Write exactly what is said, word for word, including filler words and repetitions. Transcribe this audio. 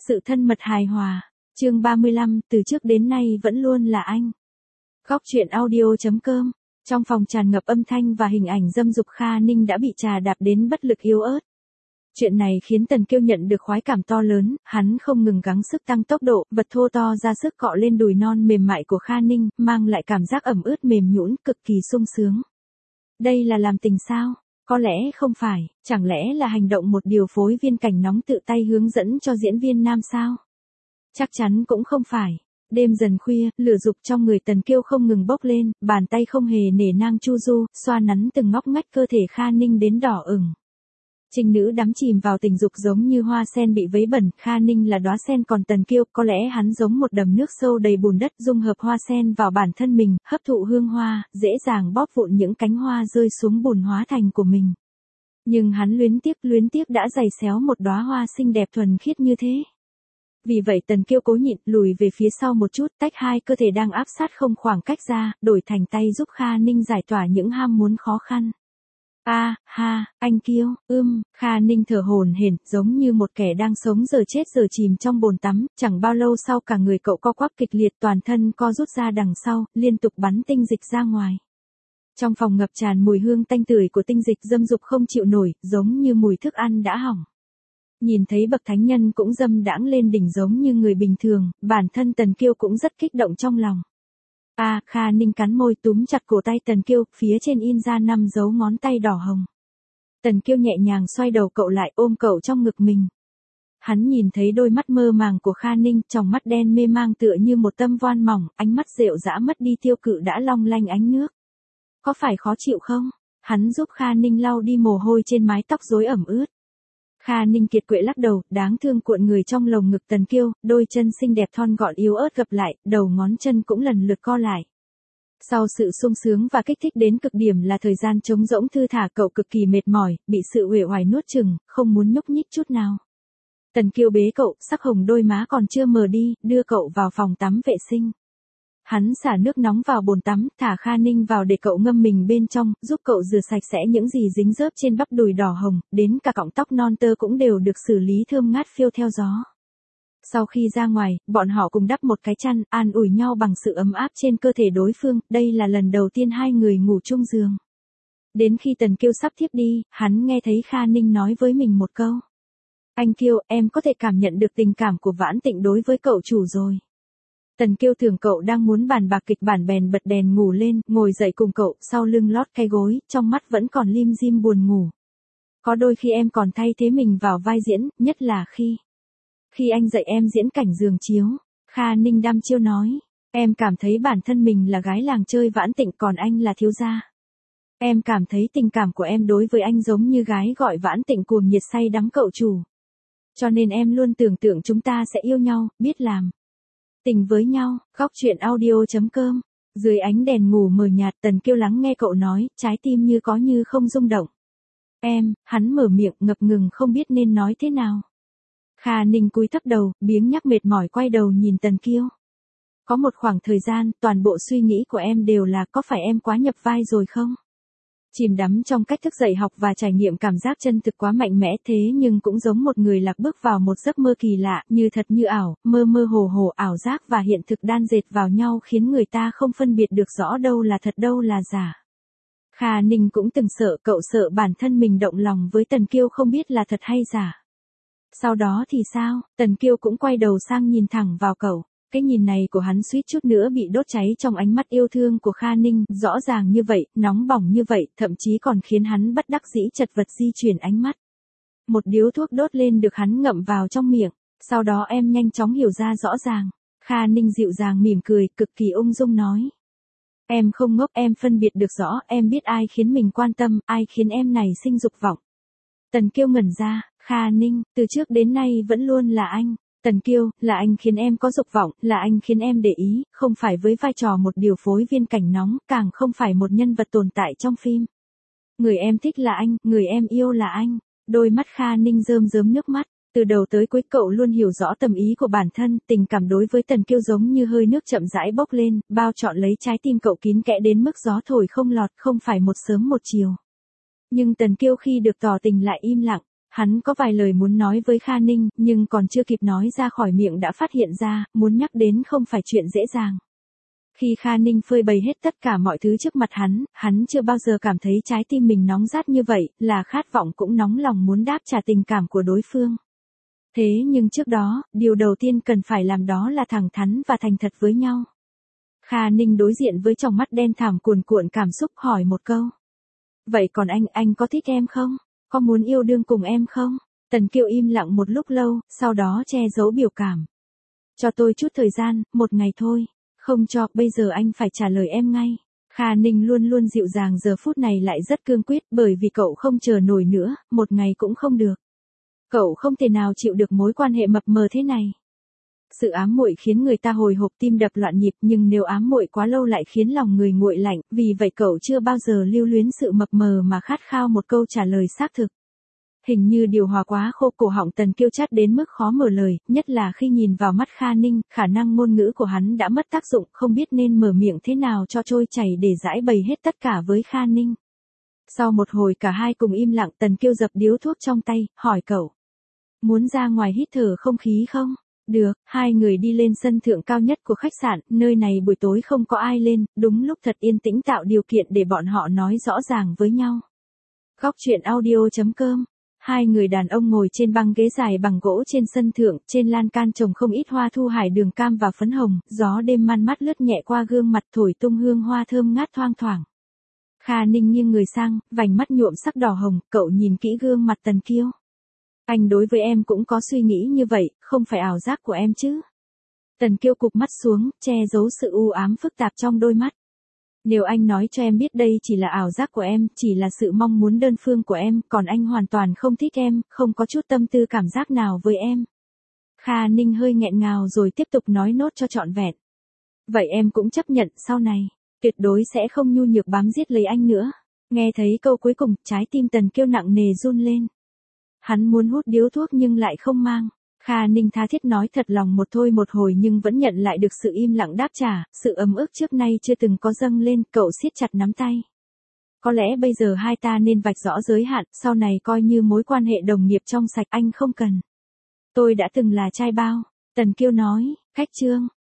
Sự thân mật hài hòa. Chương ba mươi lăm, từ trước đến nay vẫn luôn là anh. Góc truyện audio chấm com. Trong phòng tràn ngập âm thanh và hình ảnh dâm dục, Kha Ninh đã bị trà đạp đến bất lực yếu ớt. Chuyện này khiến Tần Kiêu nhận được khoái cảm to lớn, hắn không ngừng gắng sức tăng tốc độ, vật thô to ra sức cọ lên đùi non mềm mại của Kha Ninh, mang lại cảm giác ẩm ướt mềm nhũn, cực kỳ sung sướng. Đây là làm tình sao? Có lẽ không phải, chẳng lẽ là hành động một điều phối viên cảnh nóng tự tay hướng dẫn cho diễn viên nam sao? Chắc chắn cũng không phải. Đêm dần khuya, lửa dục trong người Tần Kiêu không ngừng bốc lên, bàn tay không hề nể nang chu du, xoa nắn từng ngóc ngách cơ thể Kha Ninh đến đỏ ửng. Trinh nữ đắm chìm vào tình dục giống như hoa sen bị vấy bẩn, Kha Ninh là đóa sen còn Tần Kiêu có lẽ hắn giống một đầm nước sâu đầy bùn đất dung hợp hoa sen vào bản thân mình, hấp thụ hương hoa, dễ dàng bóp vụn những cánh hoa rơi xuống bùn hóa thành của mình. Nhưng hắn luyến tiếc luyến tiếc đã giày xéo một đóa hoa xinh đẹp thuần khiết như thế. Vì vậy Tần Kiêu cố nhịn, lùi về phía sau một chút, tách hai cơ thể đang áp sát không khoảng cách ra, đổi thành tay giúp Kha Ninh giải tỏa những ham muốn khó khăn. A, à, ha, anh Kiêu, ưm, Kha Ninh thở hổn hển, giống như một kẻ đang sống giờ chết giờ chìm trong bồn tắm, chẳng bao lâu sau cả người cậu co quắp kịch liệt, toàn thân co rút ra đằng sau, liên tục bắn tinh dịch ra ngoài. Trong phòng ngập tràn mùi hương tanh tưởi của tinh dịch dâm dục không chịu nổi, giống như mùi thức ăn đã hỏng. Nhìn thấy bậc thánh nhân cũng dâm đãng lên đỉnh giống như người bình thường, bản thân Tần Kiêu cũng rất kích động trong lòng. A, à, Kha Ninh cắn môi túm chặt cổ tay Tần Kiêu, phía trên in ra năm dấu ngón tay đỏ hồng. Tần Kiêu nhẹ nhàng xoay đầu cậu lại, ôm cậu trong ngực mình. Hắn nhìn thấy đôi mắt mơ màng của Kha Ninh, trong mắt đen mê mang tựa như một tấm voan mỏng, ánh mắt rệu rã mất đi tiêu cự đã long lanh ánh nước. Có phải khó chịu không? Hắn giúp Kha Ninh lau đi mồ hôi trên mái tóc rối ẩm ướt. Kha Ninh kiệt quệ lắc đầu, đáng thương cuộn người trong lồng ngực Tần Kiêu, đôi chân xinh đẹp thon gọn yếu ớt gập lại, đầu ngón chân cũng lần lượt co lại. Sau sự sung sướng và kích thích đến cực điểm là thời gian trống rỗng thư thả, cậu cực kỳ mệt mỏi, bị sự uể oải nuốt chửng, không muốn nhúc nhích chút nào. Tần Kiêu bế cậu, sắc hồng đôi má còn chưa mờ đi, đưa cậu vào phòng tắm vệ sinh. Hắn xả nước nóng vào bồn tắm, thả Kha Ninh vào để cậu ngâm mình bên trong, giúp cậu rửa sạch sẽ những gì dính dớp trên bắp đùi đỏ hồng, đến cả cọng tóc non tơ cũng đều được xử lý thơm ngát phiêu theo gió. Sau khi ra ngoài, bọn họ cùng đắp một cái chăn, an ủi nhau bằng sự ấm áp trên cơ thể đối phương, đây là lần đầu tiên hai người ngủ chung giường. Đến khi Tần Kiêu sắp thiếp đi, hắn nghe thấy Kha Ninh nói với mình một câu. Anh Kiêu, em có thể cảm nhận được tình cảm của Vãn Tịnh đối với cậu chủ rồi. Tần Kiêu tưởng cậu đang muốn bàn bạc kịch bản bèn bật đèn ngủ lên, ngồi dậy cùng cậu, sau lưng lót cái gối, trong mắt vẫn còn lim dim buồn ngủ. Có đôi khi em còn thay thế mình vào vai diễn, nhất là khi... Khi anh dạy em diễn cảnh giường chiếu, Kha Ninh đăm chiêu nói, em cảm thấy bản thân mình là gái làng chơi Vãn Tịnh còn anh là thiếu gia. Em cảm thấy tình cảm của em đối với anh giống như gái gọi Vãn Tịnh cuồng nhiệt say đắm cậu chủ. Cho nên em luôn tưởng tượng chúng ta sẽ yêu nhau, biết làm tình với nhau. Góc truyện audio chấm com. Dưới ánh đèn ngủ mờ nhạt, Tần Kiêu lắng nghe cậu nói, trái tim như có như không rung động. Em, hắn mở miệng ngập ngừng không biết nên nói thế nào. Kha Ninh cúi thấp đầu, biếng nhác mệt mỏi quay đầu nhìn Tần Kiêu. Có một khoảng thời gian, toàn bộ suy nghĩ của em đều là có phải em quá nhập vai rồi không? Chìm đắm trong cách thức dạy học và trải nghiệm cảm giác chân thực quá mạnh mẽ, thế nhưng cũng giống một người lạc bước vào một giấc mơ kỳ lạ, như thật như ảo, mơ mơ hồ hồ, ảo giác và hiện thực đan dệt vào nhau khiến người ta không phân biệt được rõ đâu là thật đâu là giả. Kha Ninh cũng từng sợ, cậu sợ bản thân mình động lòng với Tần Kiêu không biết là thật hay giả. Sau đó thì sao? Tần Kiêu cũng quay đầu sang nhìn thẳng vào cậu. Cái nhìn này của hắn suýt chút nữa bị đốt cháy trong ánh mắt yêu thương của Kha Ninh, rõ ràng như vậy, nóng bỏng như vậy, thậm chí còn khiến hắn bất đắc dĩ chật vật di chuyển ánh mắt. Một điếu thuốc đốt lên được hắn ngậm vào trong miệng, sau đó em nhanh chóng hiểu ra rõ ràng. Kha Ninh dịu dàng mỉm cười, cực kỳ ung dung nói. Em không ngốc, em phân biệt được rõ, em biết ai khiến mình quan tâm, ai khiến em này sinh dục vọng. Tần Kiêu ngẩn ra, Kha Ninh, từ trước đến nay vẫn luôn là anh. Tần Kiêu, là anh khiến em có dục vọng, là anh khiến em để ý, không phải với vai trò một điều phối viên cảnh nóng, càng không phải một nhân vật tồn tại trong phim. Người em thích là anh, người em yêu là anh. Đôi mắt Kha Ninh rơm rớm nước mắt, từ đầu tới cuối cậu luôn hiểu rõ tâm ý của bản thân, tình cảm đối với Tần Kiêu giống như hơi nước chậm rãi bốc lên, bao trọn lấy trái tim cậu kín kẽ đến mức gió thổi không lọt, không phải một sớm một chiều. Nhưng Tần Kiêu khi được tỏ tình lại im lặng. Hắn có vài lời muốn nói với Kha Ninh, nhưng còn chưa kịp nói ra khỏi miệng đã phát hiện ra, muốn nhắc đến không phải chuyện dễ dàng. Khi Kha Ninh phơi bày hết tất cả mọi thứ trước mặt hắn, hắn chưa bao giờ cảm thấy trái tim mình nóng rát như vậy, là khát vọng cũng nóng lòng muốn đáp trả tình cảm của đối phương. Thế nhưng trước đó, điều đầu tiên cần phải làm đó là thẳng thắn và thành thật với nhau. Kha Ninh đối diện với tròng mắt đen thẳm cuồn cuộn cảm xúc hỏi một câu. Vậy còn anh, anh có thích em không? Có muốn yêu đương cùng em không? Tần Kiêu im lặng một lúc lâu, sau đó che giấu biểu cảm. Cho tôi chút thời gian, một ngày thôi. Không cho, bây giờ anh phải trả lời em ngay. Kha Ninh luôn luôn dịu dàng giờ phút này lại rất cương quyết bởi vì cậu không chờ nổi nữa, một ngày cũng không được. Cậu không thể nào chịu được mối quan hệ mập mờ thế này. Sự ám muội khiến người ta hồi hộp tim đập loạn nhịp, nhưng nếu ám muội quá lâu lại khiến lòng người nguội lạnh, vì vậy cậu chưa bao giờ lưu luyến sự mập mờ mà khát khao một câu trả lời xác thực. Hình như điều hòa quá khô, cổ họng Tần Kiêu chát đến mức khó mở lời, nhất là khi nhìn vào mắt Kha Ninh, khả năng ngôn ngữ của hắn đã mất tác dụng, không biết nên mở miệng thế nào cho trôi chảy để giải bày hết tất cả với Kha Ninh. Sau một hồi cả hai cùng im lặng, Tần Kiêu dập điếu thuốc trong tay, hỏi cậu. Muốn ra ngoài hít thở không khí không? Được, hai người đi lên sân thượng cao nhất của khách sạn, nơi này buổi tối không có ai lên, đúng lúc thật yên tĩnh tạo điều kiện để bọn họ nói rõ ràng với nhau. Góc truyện audio chấm com. Hai người đàn ông ngồi trên băng ghế dài bằng gỗ trên sân thượng, trên lan can trồng không ít hoa thu hải đường cam và phấn hồng, gió đêm man mát lướt nhẹ qua gương mặt thổi tung hương hoa thơm ngát thoang thoảng. Kha Ninh nghiêng người sang, vành mắt nhuộm sắc đỏ hồng, cậu nhìn kỹ gương mặt Tần Kiêu. Anh đối với em cũng có suy nghĩ như vậy, không phải ảo giác của em chứ? Tần Kiêu cụp mắt xuống, che giấu sự u ám phức tạp trong đôi mắt. Nếu anh nói cho em biết đây chỉ là ảo giác của em, chỉ là sự mong muốn đơn phương của em, còn anh hoàn toàn không thích em, không có chút tâm tư cảm giác nào với em. Kha Ninh hơi nghẹn ngào rồi tiếp tục nói nốt cho trọn vẹn. Vậy em cũng chấp nhận sau này, tuyệt đối sẽ không nhu nhược bám giết lấy anh nữa. Nghe thấy câu cuối cùng, trái tim Tần Kiêu nặng nề run lên. Hắn muốn hút điếu thuốc nhưng lại không mang. Kha Ninh tha thiết nói thật lòng một thôi một hồi nhưng vẫn nhận lại được sự im lặng đáp trả, sự ấm ức trước nay chưa từng có dâng lên, cậu siết chặt nắm tay. Có lẽ bây giờ hai ta nên vạch rõ giới hạn, sau này coi như mối quan hệ đồng nghiệp trong sạch, anh không cần. Tôi đã từng là trai bao, Tần Kiêu nói, khách trương.